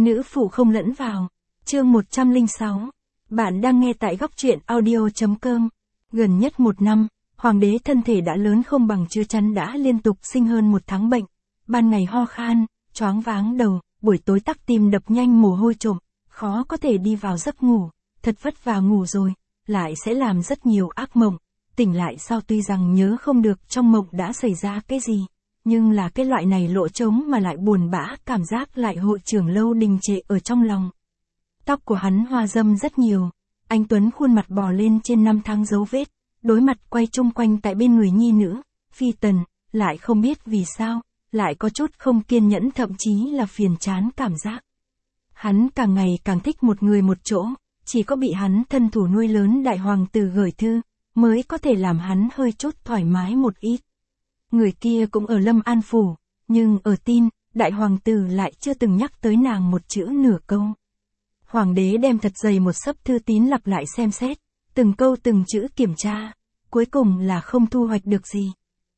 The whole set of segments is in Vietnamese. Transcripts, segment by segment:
Nữ phụ không lẫn vào. Chương 106. Bạn đang nghe tại góc truyện audio.com. Gần nhất 1 năm, hoàng đế thân thể đã lớn không bằng chưa chắn đã liên tục sinh hơn 1 tháng bệnh. Ban ngày ho khan, choáng váng đầu, buổi tối tắc tim đập nhanh mồ hôi trộm, khó có thể đi vào giấc ngủ, thật vất vả ngủ rồi, lại sẽ làm rất nhiều ác mộng. Tỉnh lại sau tuy rằng nhớ không được trong mộng đã xảy ra cái gì, nhưng là cái loại này lỗ trống mà lại buồn bã, cảm giác lại hội trưởng lâu đình trệ ở trong lòng. Tóc của hắn hoa râm rất nhiều, anh Tuấn khuôn mặt bò lên trên 5 tháng dấu vết, đối mặt quay chung quanh tại bên người nhi nữ, Phi Tần, lại không biết vì sao, lại có chút không kiên nhẫn, thậm chí là phiền chán cảm giác. Hắn càng ngày càng thích một người một chỗ, chỉ có bị hắn thân thủ nuôi lớn đại hoàng tử gửi thư, mới có thể làm hắn hơi chút thoải mái một ít. Người kia cũng ở Lâm An Phủ, nhưng ở tin, đại hoàng tử lại chưa từng nhắc tới nàng một chữ nửa câu. Hoàng đế đem thật dày một xấp thư tín lặp lại xem xét, từng câu từng chữ kiểm tra, cuối cùng là không thu hoạch được gì.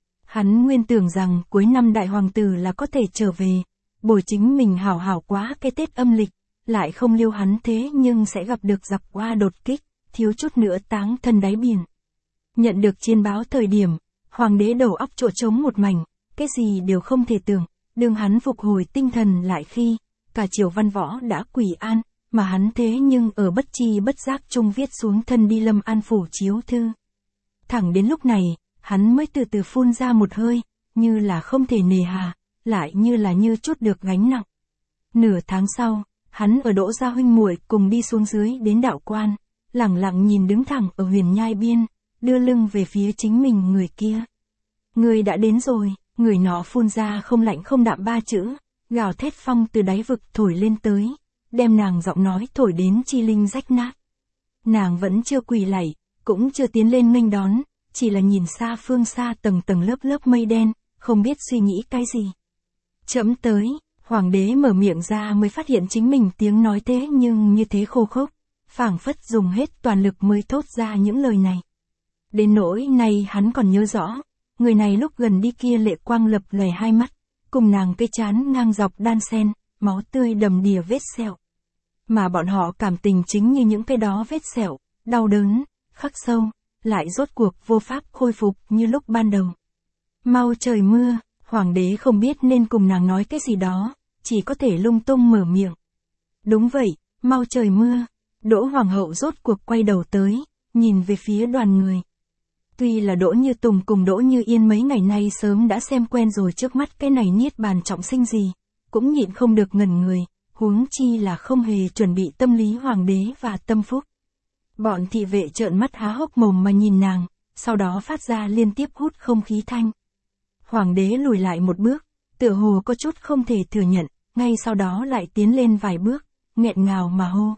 Hắn nguyên tưởng rằng cuối năm đại hoàng tử là có thể trở về, bồi chính mình hảo hảo quá cái Tết âm lịch, lại không liêu hắn thế nhưng sẽ gặp được giặc qua đột kích, thiếu chút nữa táng thân đáy biển. Nhận được chiên báo thời điểm, hoàng đế đầu óc chỗ trống một mảnh, cái gì đều không thể tưởng, đương hắn phục hồi tinh thần lại khi, cả triều văn võ đã quỳ an, mà hắn thế nhưng ở bất chi bất giác trung viết xuống thân đi Lâm An Phủ chiếu thư. Thẳng đến lúc này, hắn mới từ từ phun ra một hơi, như là không thể nề hà, lại như là như chút được gánh nặng. Nửa tháng sau, hắn ở Đỗ gia huynh muội cùng đi xuống dưới đến đạo quan, lẳng lặng nhìn đứng thẳng ở huyền nhai biên, đưa lưng về phía chính mình người kia. Người đã đến rồi, người nó phun ra không lạnh không đạm 3 chữ, gào thét phong từ đáy vực thổi lên tới, đem nàng giọng nói thổi đến chi linh rách nát. Nàng vẫn chưa quỳ lạy, cũng chưa tiến lên nghênh đón, chỉ là nhìn xa phương xa tầng tầng lớp lớp mây đen, không biết suy nghĩ cái gì. Chậm tới, hoàng đế mở miệng ra mới phát hiện chính mình tiếng nói thế nhưng như thế khô khốc, phảng phất dùng hết toàn lực mới thốt ra những lời này. Đến nỗi này hắn còn nhớ rõ, người này lúc gần đi kia lệ quang lập lòe hai mắt, cùng nàng cây trán ngang dọc đan xen, máu tươi đầm đìa vết sẹo. Mà bọn họ cảm tình chính như những cái đó vết sẹo, đau đớn, khắc sâu, lại rốt cuộc vô pháp khôi phục như lúc ban đầu. Mau trời mưa, hoàng đế không biết nên cùng nàng nói cái gì đó, chỉ có thể lung tung mở miệng. Đúng vậy, mau trời mưa. Đỗ hoàng hậu rốt cuộc quay đầu tới, nhìn về phía đoàn người. Tuy là Đỗ Như Tùng cùng Đỗ Như Yên mấy ngày nay sớm đã xem quen rồi trước mắt cái này niết bàn trọng sinh gì, cũng nhịn không được ngẩn người, huống chi là không hề chuẩn bị tâm lý hoàng đế và tâm phúc. Bọn thị vệ trợn mắt há hốc mồm mà nhìn nàng, sau đó phát ra liên tiếp hút không khí thanh. Hoàng đế lùi lại một bước, tựa hồ có chút không thể thừa nhận, ngay sau đó lại tiến lên vài bước, nghẹn ngào mà hô.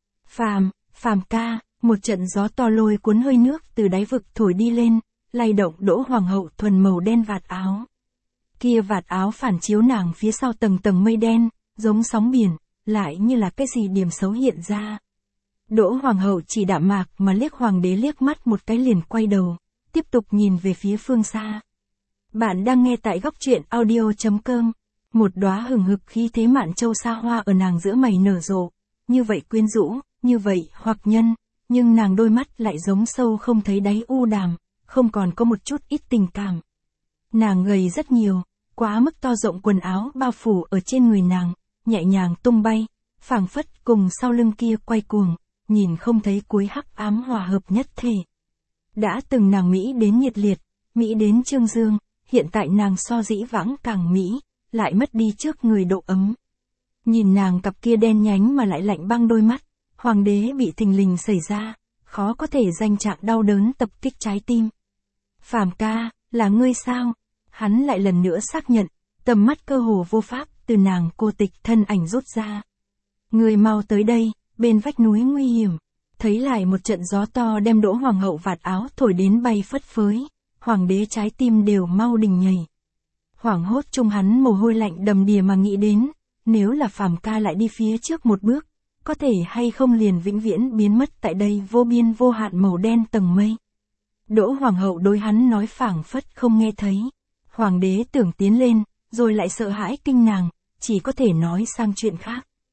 Phàm ca. Một trận gió to lôi cuốn hơi nước từ đáy vực thổi đi lên, lay động Đỗ hoàng hậu thuần màu đen vạt áo. Kia vạt áo phản chiếu nàng phía sau tầng tầng mây đen, giống sóng biển, lại như là cái gì điểm xấu hiện ra. Đỗ hoàng hậu chỉ đạm mạc mà liếc hoàng đế liếc mắt một cái liền quay đầu, tiếp tục nhìn về phía phương xa. Bạn đang nghe tại góc truyện audio.com. Một đóa hừng hực khí thế mạn châu xa hoa ở nàng giữa mày nở rộ, như vậy quyến rũ, như vậy hoặc nhân. Nhưng nàng đôi mắt lại giống sâu không thấy đáy u đàm, không còn có một chút ít tình cảm. Nàng gầy rất nhiều, quá mức to rộng quần áo bao phủ ở trên người nàng, nhẹ nhàng tung bay, phảng phất cùng sau lưng kia quay cuồng, nhìn không thấy cuối hắc ám hòa hợp nhất thể. Đã từng nàng Mỹ đến nhiệt liệt, Mỹ đến trương dương, hiện tại nàng so dĩ vãng càng Mỹ, lại mất đi trước người độ ấm. Nhìn nàng cặp kia đen nhánh mà lại lạnh băng đôi mắt. Hoàng đế bị thình lình xảy ra, khó có thể danh trạng đau đớn tập kích trái tim. Phàm ca, là ngươi sao? Hắn lại lần nữa xác nhận, tầm mắt cơ hồ vô pháp từ nàng cô tịch thân ảnh rút ra. Ngươi mau tới đây, bên vách núi nguy hiểm. Thấy lại một trận gió to đem Đỗ hoàng hậu vạt áo thổi đến bay phất phới, hoàng đế trái tim đều mau đình nhảy. Hoảng hốt chung hắn mồ hôi lạnh đầm đìa mà nghĩ đến, nếu là Phàm ca lại đi phía trước một bước, có thể hay không liền vĩnh viễn biến mất tại đây vô biên vô hạn màu đen tầng mây. Đỗ hoàng hậu đối hắn nói phảng phất không nghe thấy. Hoàng đế tưởng tiến lên, rồi lại sợ hãi kinh nàng, chỉ có thể nói sang chuyện khác.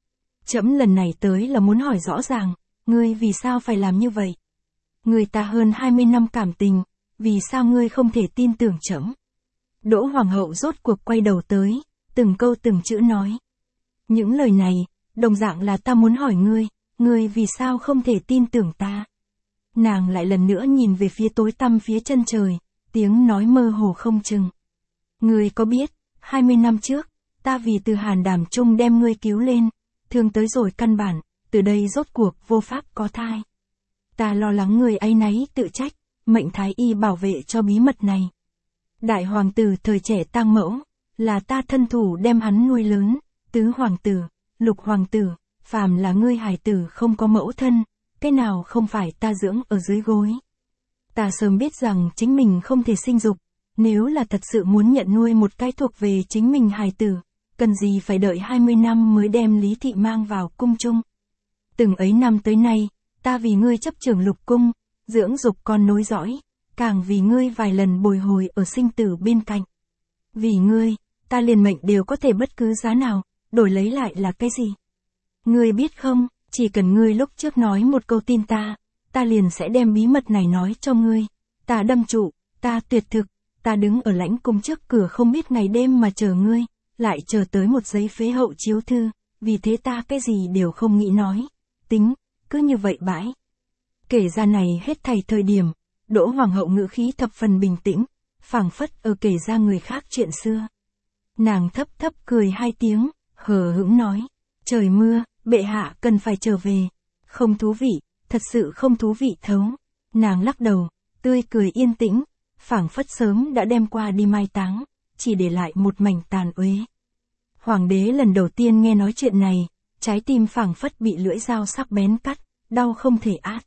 Trẫm lần này tới là muốn hỏi rõ ràng, ngươi vì sao phải làm như vậy? Người ta hơn 20 năm cảm tình, vì sao ngươi không thể tin tưởng trẫm? Đỗ hoàng hậu rốt cuộc quay đầu tới, từng câu từng chữ nói. Những lời này, đồng dạng là ta muốn hỏi ngươi vì sao không thể tin tưởng ta? Nàng lại lần nữa nhìn về phía tối tăm phía chân trời, tiếng nói mơ hồ không chừng. Ngươi có biết, 20 năm trước, ta vì từ Hàn Đàm Trung đem ngươi cứu lên, thương tới rồi căn bản, từ đây rốt cuộc vô pháp có thai. Ta lo lắng người áy náy tự trách, mệnh thái y bảo vệ cho bí mật này. Đại hoàng tử thời trẻ tang mẫu, là ta thân thủ đem hắn nuôi lớn, tứ hoàng tử, lục hoàng tử, phàm là ngươi hài tử không có mẫu thân, cái nào không phải ta dưỡng ở dưới gối. Ta sớm biết rằng chính mình không thể sinh dục, nếu là thật sự muốn nhận nuôi một cái thuộc về chính mình hài tử, cần gì phải đợi 20 năm mới đem Lý Thị mang vào cung chung. Từng ấy năm tới nay, ta vì ngươi chấp trưởng lục cung, dưỡng dục con nối dõi, càng vì ngươi vài lần bồi hồi ở sinh tử bên cạnh. Vì ngươi, ta liền mệnh đều có thể bất cứ giá nào, đổi lấy lại là cái gì? Ngươi biết không, chỉ cần ngươi lúc trước nói một câu tin ta liền sẽ đem bí mật này nói cho ngươi. Ta đâm trụ, ta tuyệt thực, ta đứng ở lãnh cung trước cửa không biết ngày đêm mà chờ ngươi, lại chờ tới một giấy phế hậu chiếu thư, vì thế ta cái gì đều không nghĩ nói. Tính, cứ như vậy bãi. Kể ra này hết thảy thời điểm, Đỗ hoàng hậu ngữ khí thập phần bình tĩnh, phảng phất ở kể ra người khác chuyện xưa. Nàng thấp thấp cười hai tiếng, hờ hững nói, trời mưa, bệ hạ cần phải trở về. Không thú vị, thật sự không thú vị thấu. Nàng lắc đầu, tươi cười yên tĩnh, phảng phất sớm đã đem qua đi mai táng, chỉ để lại một mảnh tàn uế. Hoàng đế lần đầu tiên nghe nói chuyện này, trái tim phảng phất bị lưỡi dao sắc bén cắt, đau không thể át.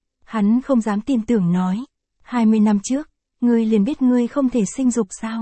Hắn không dám tin tưởng nói, 20 năm trước, ngươi liền biết ngươi không thể sinh dục sao?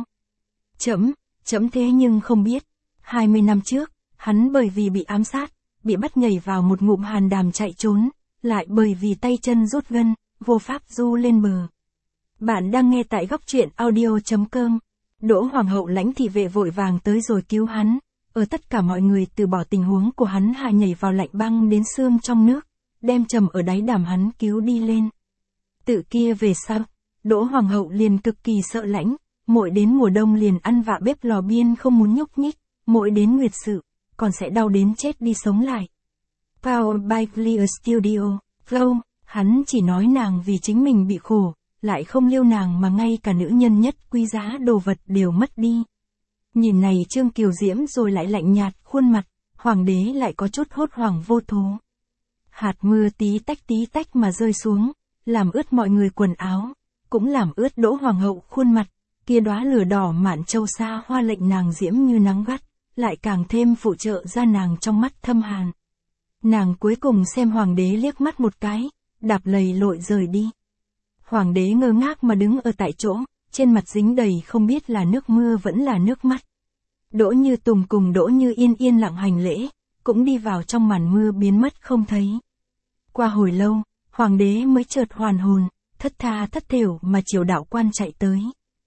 Trẫm thế nhưng không biết. 20 năm trước, hắn bởi vì bị ám sát, bị bắt nhảy vào một ngụm hàn đàm chạy trốn, lại bởi vì tay chân rút gân, vô pháp du lên bờ. Bạn đang nghe tại góc truyện audio.com. Đỗ hoàng hậu lãnh thị vệ vội vàng tới rồi cứu hắn, ở tất cả mọi người từ bỏ tình huống của hắn hạ nhảy vào lạnh băng đến xương trong nước, đem trầm ở đáy đàm hắn cứu đi lên. Tự kia về sau, Đỗ hoàng hậu liền cực kỳ sợ lãnh, mỗi đến mùa đông liền ăn vạ bếp lò biên không muốn nhúc nhích, mỗi đến nguyệt sự, còn sẽ đau đến chết đi sống lại. Powered by Clear Studio, Flow, hắn chỉ nói nàng vì chính mình bị khổ, lại không liêu nàng mà ngay cả nữ nhân nhất quý giá đồ vật đều mất đi. Nhìn này Trương Kiều Diễm rồi lại lạnh nhạt khuôn mặt, hoàng đế lại có chút hốt hoảng vô thố. Hạt mưa tí tách mà rơi xuống, làm ướt mọi người quần áo, cũng làm ướt Đỗ hoàng hậu khuôn mặt, kia đóa lửa đỏ mạn châu sa hoa lệnh nàng diễm như nắng gắt, lại càng thêm phụ trợ ra nàng trong mắt thâm hàn. Nàng cuối cùng xem hoàng đế liếc mắt một cái, đạp lầy lội rời đi. Hoàng đế ngơ ngác mà đứng ở tại chỗ, trên mặt dính đầy không biết là nước mưa vẫn là nước mắt. Đỗ Như Tùng cùng Đỗ Như Yên yên lặng hành lễ, cũng đi vào trong màn mưa biến mất không thấy. Qua hồi lâu, hoàng đế mới chợt hoàn hồn, thất tha thất thểu mà triều đạo quan chạy tới.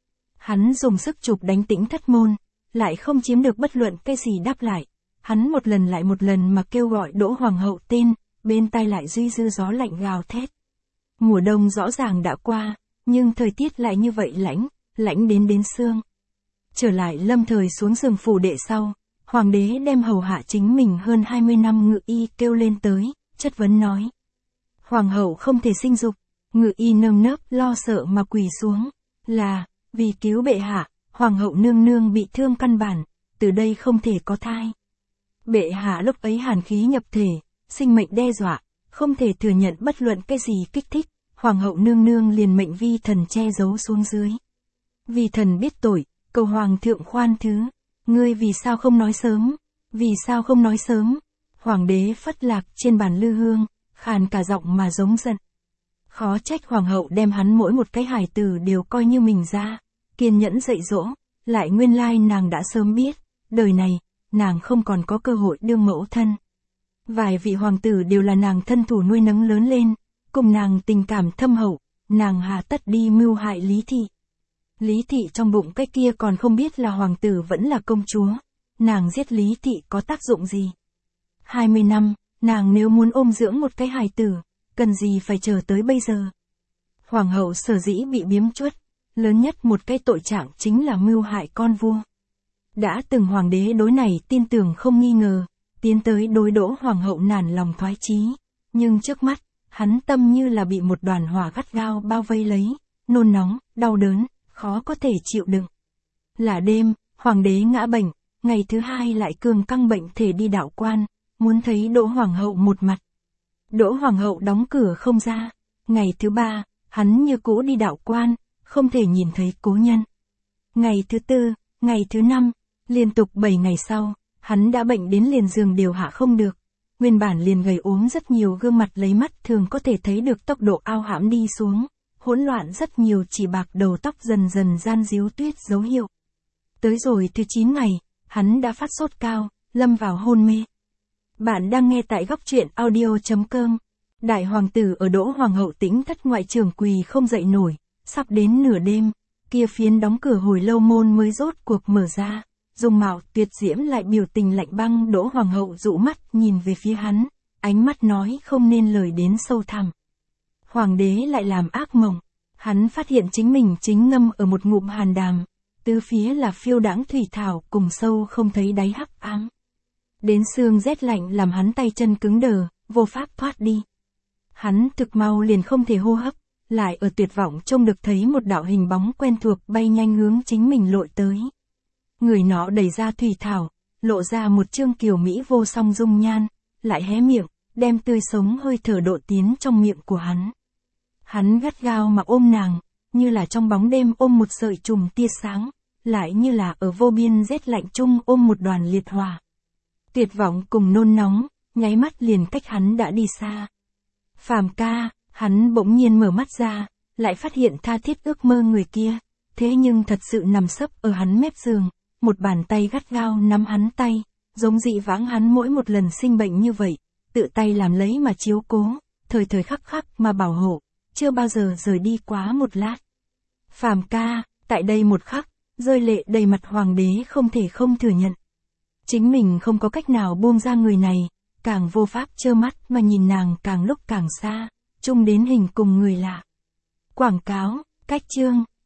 Hắn dùng sức chụp đánh Tĩnh Thất môn, lại không chiếm được bất luận cái gì đáp lại. Hắn một lần lại một lần mà kêu gọi Đỗ hoàng hậu tên, bên tai lại duy dư gió lạnh gào thét. Mùa đông rõ ràng đã qua, nhưng thời tiết lại như vậy lãnh đến xương. Trở lại lâm thời xuống giường phủ đệ sau, hoàng đế đem hầu hạ chính mình hơn 20 năm ngự y kêu lên tới, chất vấn nói. Hoàng hậu không thể sinh dục, ngự y nơm nớp lo sợ mà quỳ xuống, là, vì cứu bệ hạ, hoàng hậu nương nương bị thương căn bản, từ đây không thể có thai. Bệ hạ lúc ấy hàn khí nhập thể, sinh mệnh đe dọa, không thể thừa nhận bất luận cái gì kích thích, hoàng hậu nương nương liền mệnh vi thần che giấu xuống dưới. Vi thần biết tội, cầu hoàng thượng khoan thứ, ngươi vì sao không nói sớm, vì sao không nói sớm? Hoàng đế phất lạc trên bàn lư hương, khàn cả giọng mà giống giận. Khó trách hoàng hậu đem hắn mỗi một cái hài tử đều coi như mình ra, kiên nhẫn dạy dỗ, lại nguyên lai nàng đã sớm biết, đời này, nàng không còn có cơ hội đương mẫu thân. Vài vị hoàng tử đều là nàng thân thủ nuôi nấng lớn lên, cùng nàng tình cảm thâm hậu, nàng hà tất đi mưu hại Lý Thị. Lý Thị trong bụng cái kia còn không biết là hoàng tử vẫn là công chúa, nàng giết Lý Thị có tác dụng gì? 20 năm, nàng nếu muốn ôm dưỡng một cái hài tử, cần gì phải chờ tới bây giờ. Hoàng hậu sở dĩ bị biếm chuất, lớn nhất một cái tội trạng chính là mưu hại con vua. Đã từng hoàng đế đối này tin tưởng không nghi ngờ, tiến tới đối đỗ hoàng hậu nản lòng thoái chí, nhưng trước mắt, hắn tâm như là bị một đoàn hỏa gắt gao bao vây lấy, nôn nóng, đau đớn, khó có thể chịu đựng. Là đêm, hoàng đế ngã bệnh, ngày thứ hai lại cường căng bệnh thể đi đạo quan, muốn thấy đỗ hoàng hậu một mặt. Đỗ hoàng hậu đóng cửa không ra, ngày thứ ba, hắn như cũ đi đạo quan, không thể nhìn thấy cố nhân. Ngày thứ tư, ngày thứ năm, liên tục 7 ngày sau, hắn đã bệnh đến liền giường đều hạ không được. Nguyên bản liền gầy ốm rất nhiều gương mặt lấy mắt thường có thể thấy được tốc độ ao hãm đi xuống, hỗn loạn rất nhiều chỉ bạc đầu tóc dần dần gian díu tuyết dấu hiệu. Tới rồi thứ 9 ngày, hắn đã phát sốt cao, lâm vào hôn mê. Bạn đang nghe tại góc truyện audio.com. Đại hoàng tử ở Đỗ hoàng hậu tĩnh thất ngoại trưởng quỳ không dậy nổi, sắp đến nửa đêm, kia phiến đóng cửa hồi lâu môn mới rốt cuộc mở ra, dung mạo tuyệt diễm lại biểu tình lạnh băng. Đỗ hoàng hậu dụ mắt nhìn về phía hắn, ánh mắt nói không nên lời đến sâu thẳm. Hoàng đế lại làm ác mộng, hắn phát hiện chính mình chính ngâm ở một ngụm hàn đàm, tứ phía là phiêu đãng thủy thảo cùng sâu không thấy đáy hắc ám. Đến xương rét lạnh làm hắn tay chân cứng đờ, vô pháp thoát đi. Hắn thực mau liền không thể hô hấp, lại ở tuyệt vọng trông được thấy một đạo hình bóng quen thuộc bay nhanh hướng chính mình lội tới. Người nó đẩy ra thủy thảo, lộ ra một trương kiều mỹ vô song dung nhan, lại hé miệng, đem tươi sống hơi thở độ tiến trong miệng của hắn. Hắn gắt gao mà ôm nàng, như là trong bóng đêm ôm một sợi chùm tia sáng, lại như là ở vô biên rét lạnh chung ôm một đoàn liệt hỏa. Tuyệt vọng cùng nôn nóng, nháy mắt liền cách hắn đã đi xa. Phàm ca, hắn bỗng nhiên mở mắt ra, lại phát hiện tha thiết ước mơ người kia, thế nhưng thật sự nằm sấp ở hắn mép giường, một bàn tay gắt gao nắm hắn tay, giống dị vãng hắn mỗi một lần sinh bệnh như vậy, tự tay làm lấy mà chiếu cố, thời thời khắc khắc mà bảo hộ, chưa bao giờ rời đi quá một lát. Phàm ca, tại đây một khắc, rơi lệ đầy mặt hoàng đế không thể không thừa nhận. Chính mình không có cách nào buông ra người này, càng vô pháp trơ mắt mà nhìn nàng càng lúc càng xa, chung đến hình cùng người lạ. Quảng cáo, cách chương,